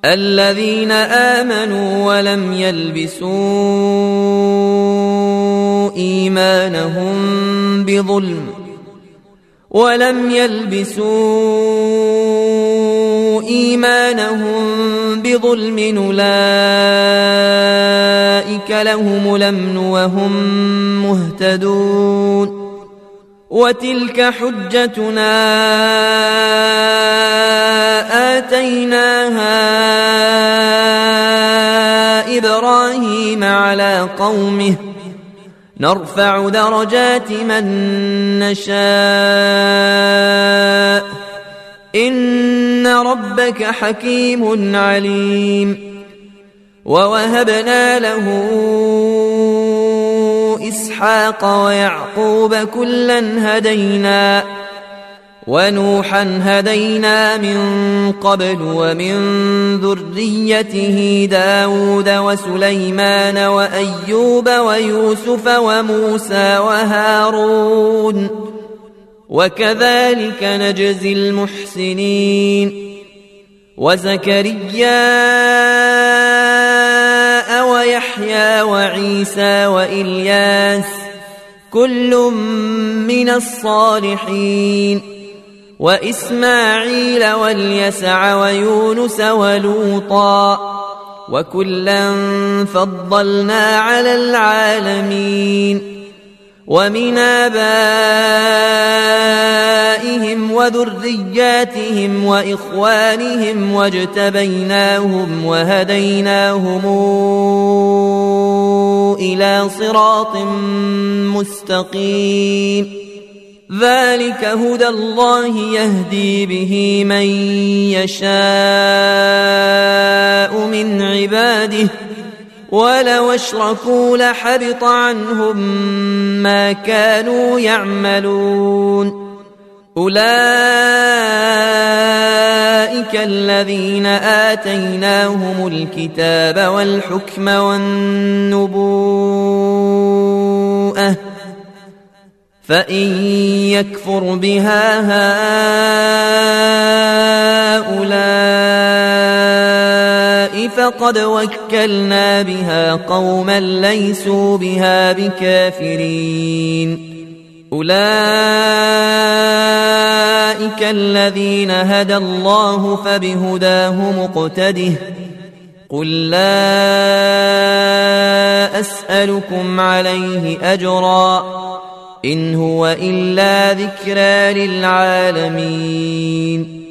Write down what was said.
الذين آمنوا ولم يلبسوا إيمانهم بظلم أولئك لهم الأمن وهم مهتدون. وتلك حجتنا آتيناها إبراهيم على قومه نرفع درجات من نشاء إن ربك حكيم عليم. ووهبنا له إسحاق ويعقوب كلا هدينا ونوحا هدينا من قبل ومن ذريته داود وسليمان وأيوب ويوسف وموسى وهارون وكذلك نجزي المحسنين. وزكريا ويحيى وعيسى وإلياس كل من الصالحين وإسماعيل واليسع ويونس ولوطا وكلا فضلنا على العالمين. ومن آبائهم وذرياتهم وإخوانهم واجتبيناهم وهديناهم إلى صراط مستقيم. ذلك هدى الله يهدي به من يشاء من عباده ولو اشركوا لحبط عنهم ما كانوا يعملون. أولئك الذين آتيناهم الكتاب والحكم والنبوءة فإن يكفر بها هؤلاء فقد وكلنا بها قوما ليسوا بها بكافرين. أولئك الذين هدى الله فبهداه مقتده. قل لا أسألكم عليه أجرا إن هو إلا ذكرى للعالمين.